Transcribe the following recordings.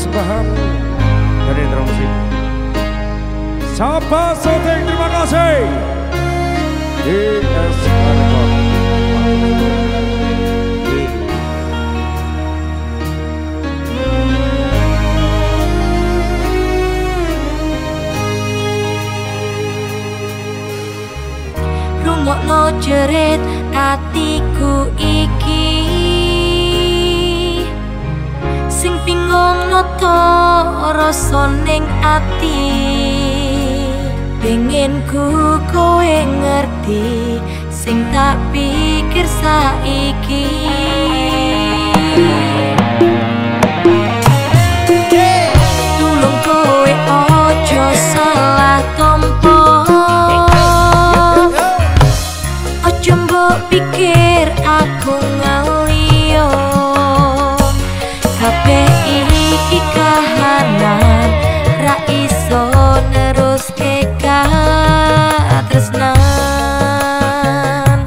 persembahan dari Indra Musik. Sapa Soteng, terima kasih. DS Record. Rungokno jerit atiku iki, sing bingung noto rasa ning ati. Pengen ku kowe ngerti sing tak pikir saiki. Tulung kowe ojo salah tompo, ojo mbok pikir aku ngaliyo. Kabeh iki kahanan ra iso neruske katresnan.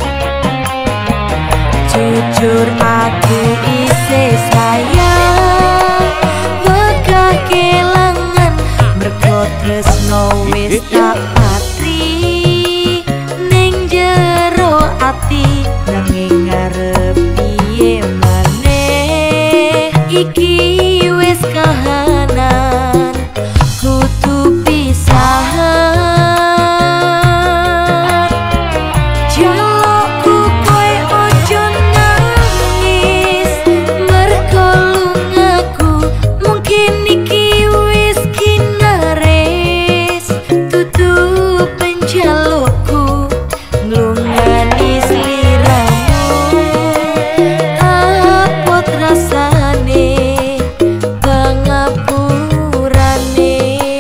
Jujur aku isih sayang, wegah kelangan mergo tresno wis tak patri ning jero ati. Nanging ngarep piye maneh iki wis kahanan kudu pisahan. Jalukku kowe ojo nangis mergo lungaku, mungkin iki wis kinaris. Dudu penjalukku nglungani sliramu, apot rasane pangapurane.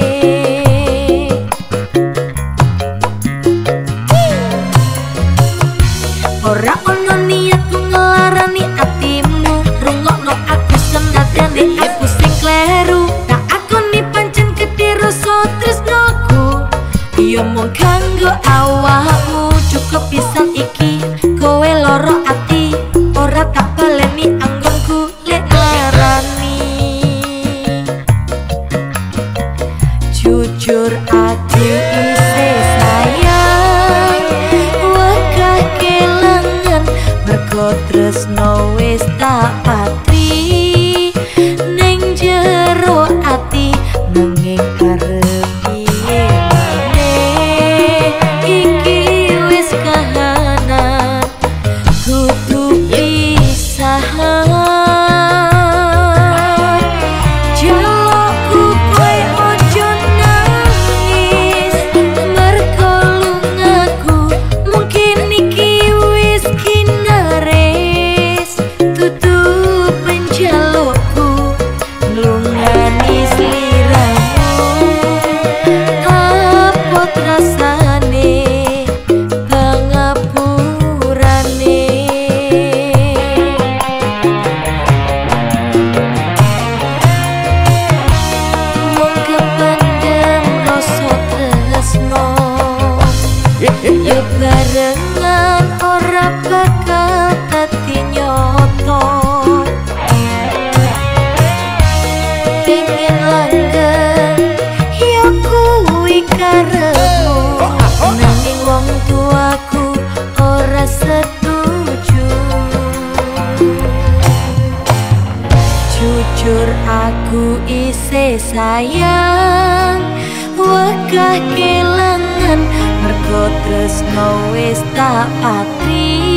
Ora ono niatku ngelarani atimu, rungokno aku senadyan aku sing kleru. Tak akoni pancen gedhe rasa tresnoku, ya mung kanggo awakmu. Cukup pisan iki kowe loro ati, ora tak baleni anggonku lek larani. Jujur aku isih sayang, wegah kelangan mergo tresno wis tak patri ning jero ati. Nanging arep piye maneh iki wis kahanan kudu pisahan. Jalukku kowe ojo nangis mergo lungaku, mungkin iki wis kinaris. Dudu penjalukku nglungani sliramu, apot rasane pangapurane. Mung kependem rasa tresno, yo barengan ora bakal dadi nyoto. Pengen langgeng yo kuwi karepmu, nanging wong tuaku ora setuju. Jujur aku isih sayang, wegah kelangan mergo tresno wis tak patri